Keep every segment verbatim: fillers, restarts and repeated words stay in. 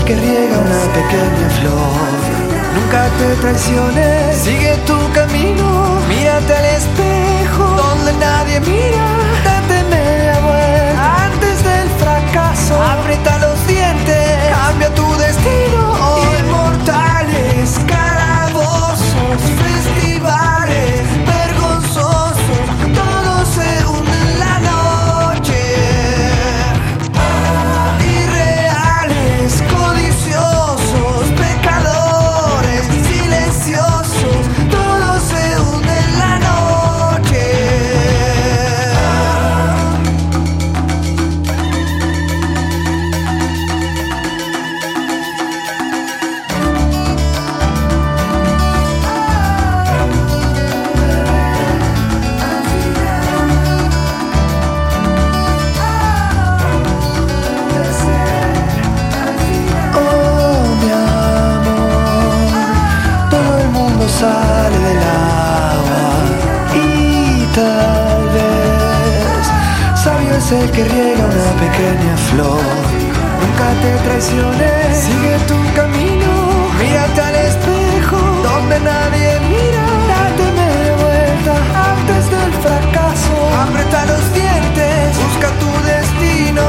que riega una pequeña flor. Nunca te traiciones, sigue tu camino. Mírate al espejo donde nadie mira. Date media vuelta antes del fracaso. Aprieta los dientes, cambia tu destino. Inmortales, calabozos, festivales vergonzosos, todo se hunde en la noche. Irreales, codiciosos, pecadores, silenciosos, todo se hunde en la noche. Sale del agua y tal vez sabio es el que riega una pequeña flor. Nunca te traiciones, sigue tu camino. Mírate al espejo donde nadie mira. Date media vuelta antes del fracaso. Aprieta los dientes, busca tu destino.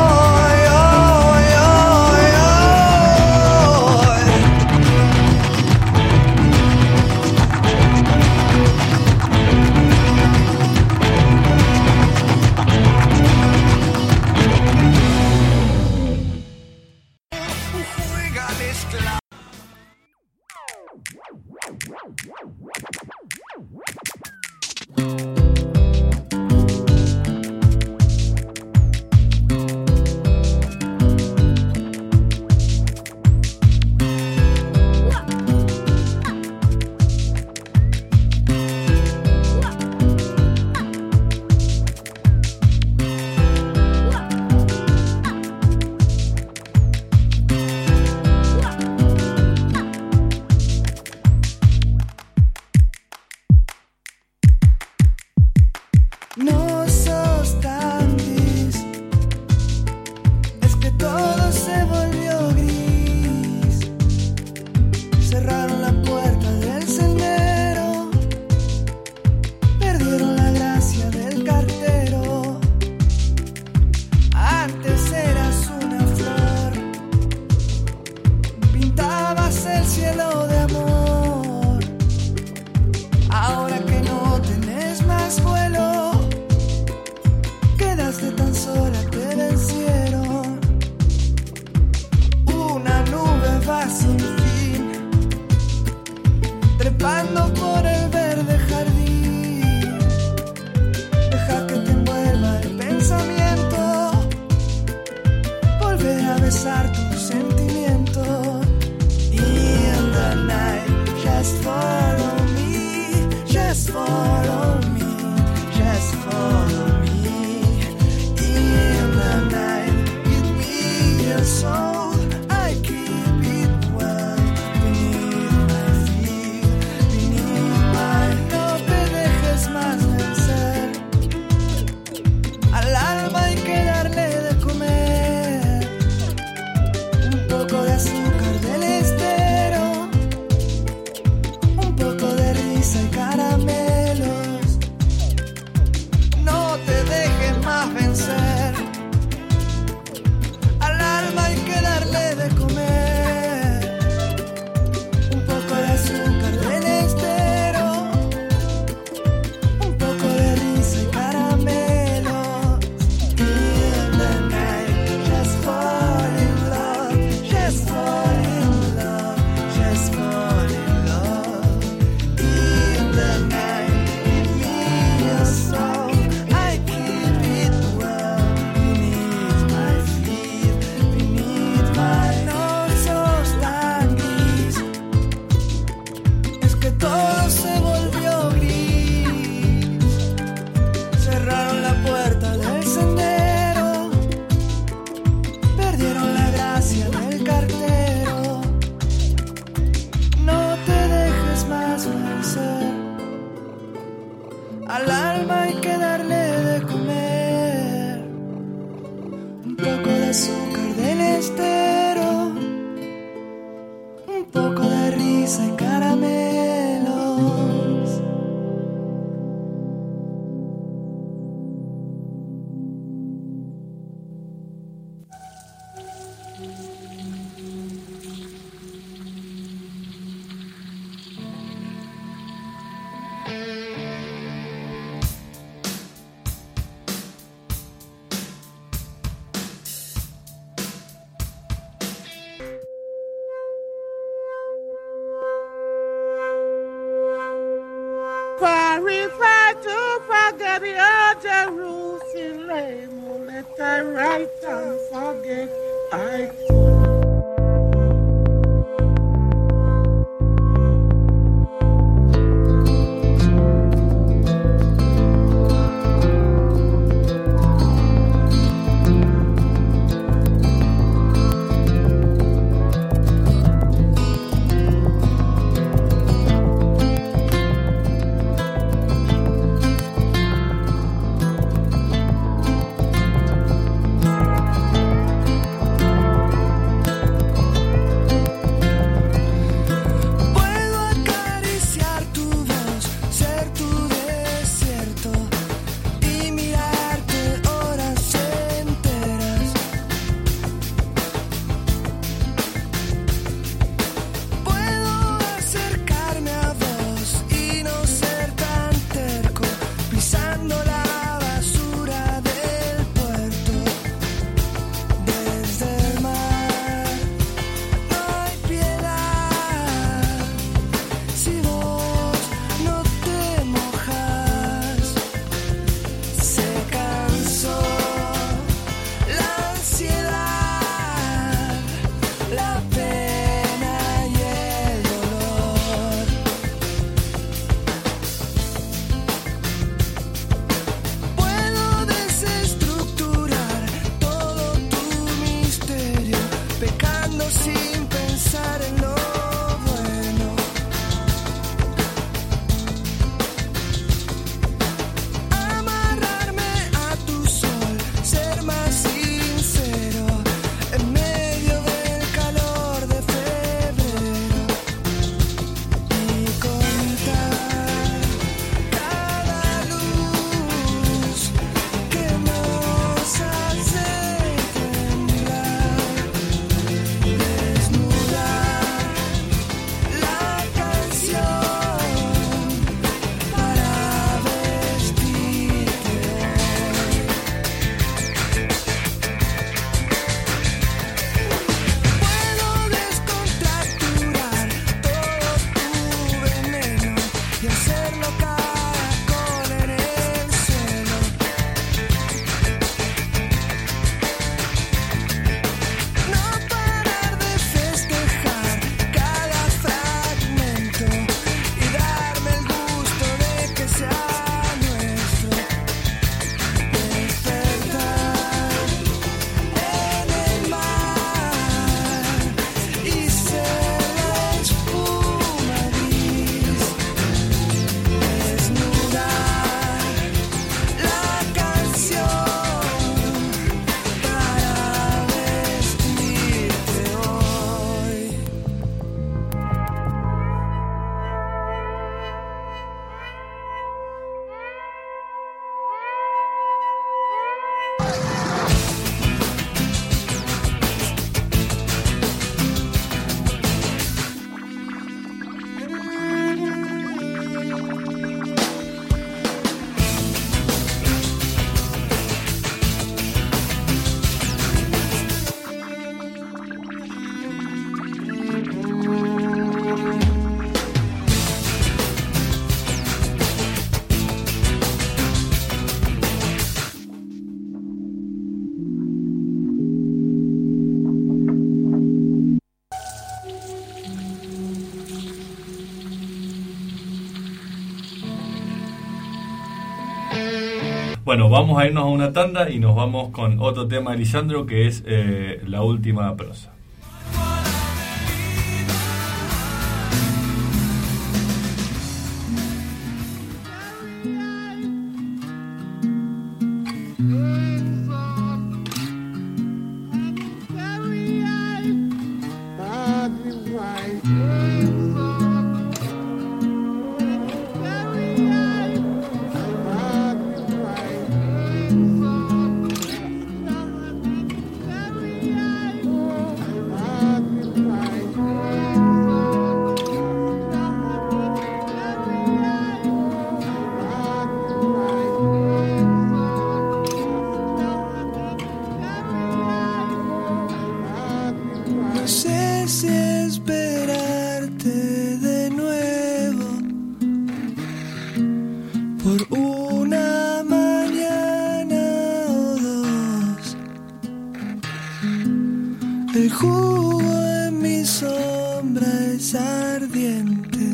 No sos tan gris, es que todo se volvió gris. Cerraron la puerta del sendero, perdieron la gracia del cartero. Antes eras una flor, pintabas el cielo de amor. Ahora que no tenés más vuelo, quedaste tan sola, te vencieron. Una nube va sin fin, trepando por el verde jardín. Deja que te envuelva el pensamiento, volver a besar tus sentimientos. In the night, just follow me, just follow me, just follow me. Soul, I keep it well beneath my feet, beneath my. No te dejes más vencer. Al alma hay que darle de comer un poco de azúcar del estero, un poco de risa y caramelos. No te dejes más vencer. Hay que darle de comer un poco de azúcar del estero, un poco de risa y caramelo. In the night, just fall in love, just fall in love, just fall in love. In the night, give me your soul, I keep it well beneath my feet. No sos tan gris, es que todo se volvió gris. Cerraron la puerta del sendero, perdieron la gracia del cartero. No te dejes más vencer. Al alma hay que darle de comer un poco de azúcar del estero, me try to forget your Jerusalem. Let I write and forget I Bueno, vamos a irnos a una tanda y nos vamos con otro tema de Lisandro, que es eh, La Última Prosa. Oh, por una mañana o dos. El jugo en mi sombra es ardiente.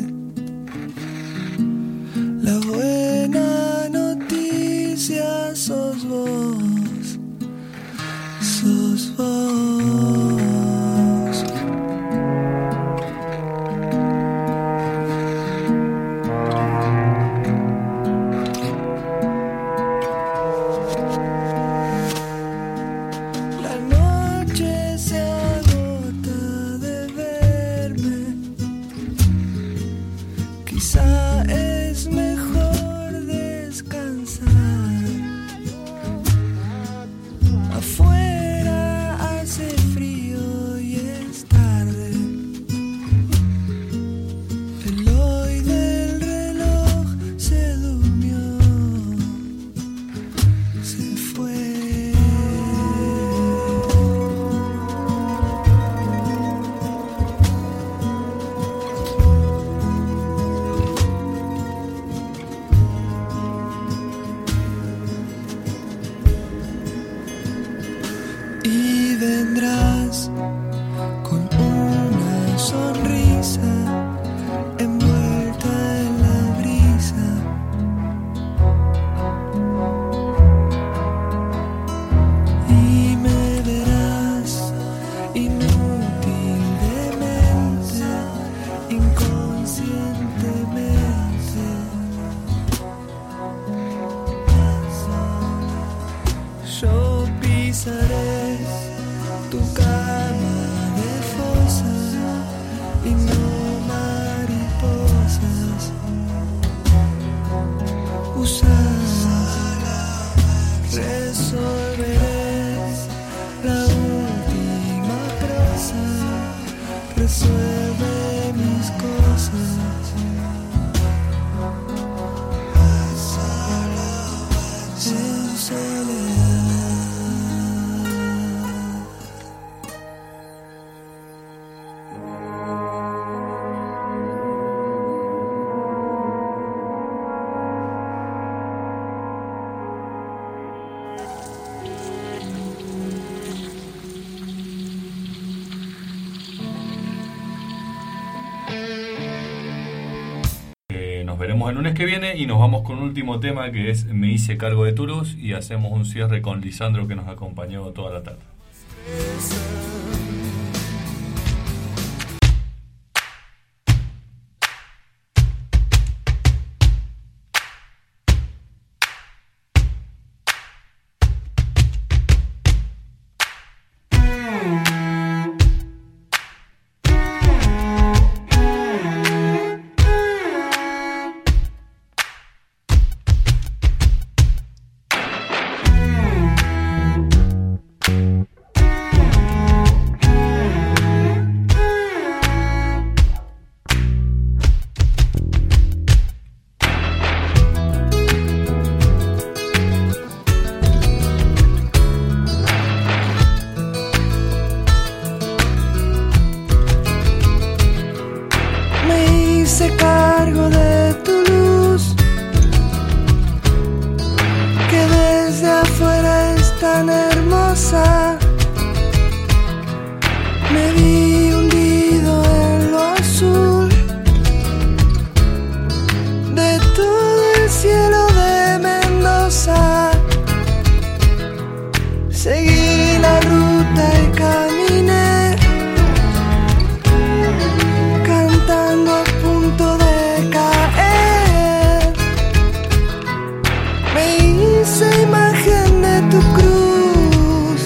La buena noticia sos vos, sos vos. Quizá es mejor descansar. Afuera hace frío y es tarde. El hoy del reloj se durmió, se fue. Y vendrás con una sonrisa envuelta en la brisa. Y me verás inútil demente, inconscientemente. Yo pisaré tu cama de fosa y no mariposas. Usala, resolveré la última prosa, resuelve mis cosas. En soledad. Nos veremos el lunes que viene y nos vamos con un último tema que es Me hice cargo de tu luz y hacemos un cierre con Lisandro que nos acompañó toda la tarde. Hice cargo de tu luz, que desde afuera es tan hermosa. Me vi hundido en lo azul de todo el cielo de Mendoza. Seguí la ruta y caminé, cantando a punto de caer. Me hice imagen de tu cruz,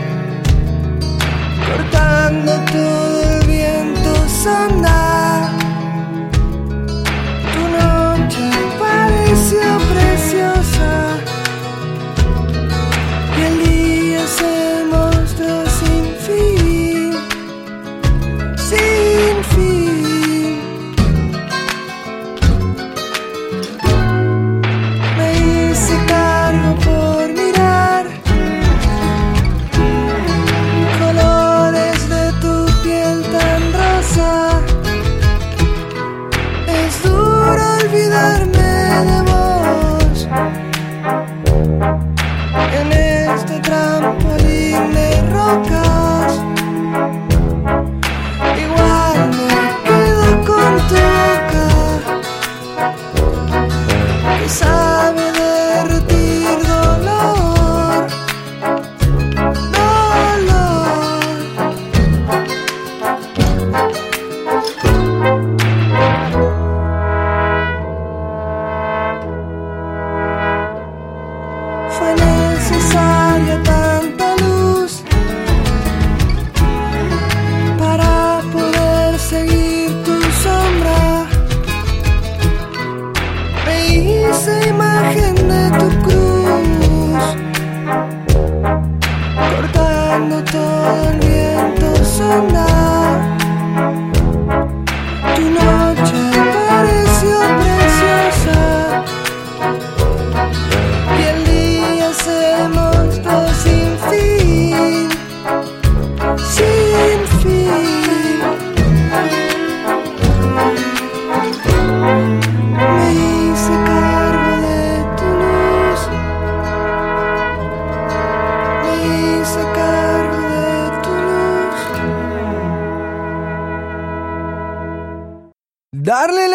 cortando todo el viento sonda. Tu noche pareció preciosa y el día se mostró sin fin, sin fin. Me hice cargo por mirar colores de tu piel tan rosa. Es duro olvidarme de vos.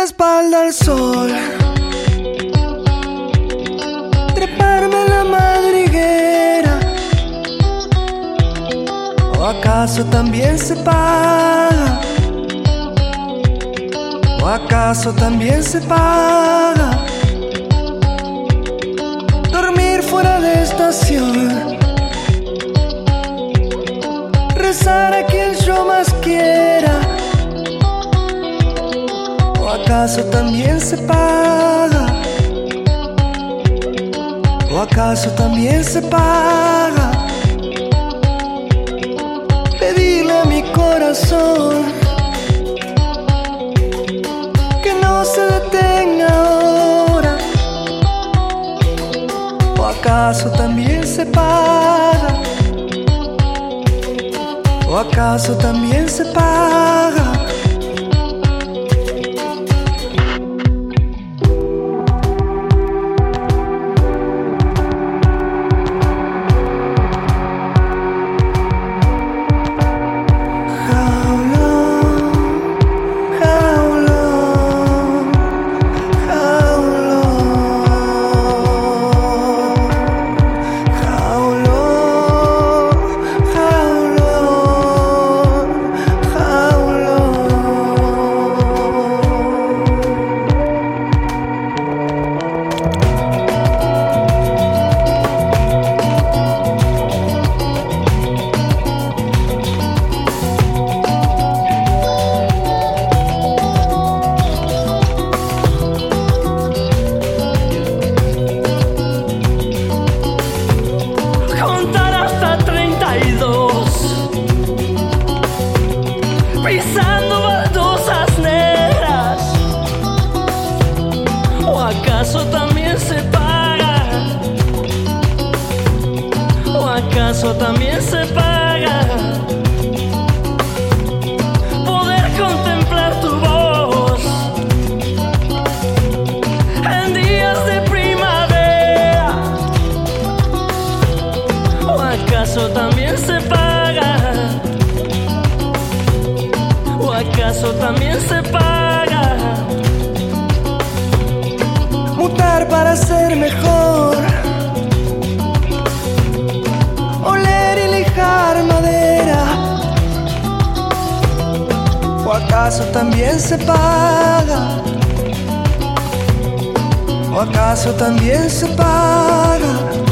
espalda al sol, treparme en la madriguera. ¿O acaso también se paga? ¿O acaso también se paga dormir fuera de estación? Rezar a quien yo más quiera. ¿O acaso también se paga? ¿O acaso también se paga pedirle a mi corazón que no se detenga ahora? ¿O acaso también se paga? ¿O acaso también se paga pisando baldosas negras? ¿O acaso también se paga? ¿O acaso también se paga poder contemplar tu voz en días de primavera? ¿O acaso también se paga? ¿O acaso también se paga mutar para ser mejor, oler y lijar madera? ¿O acaso también se paga? ¿O acaso también se paga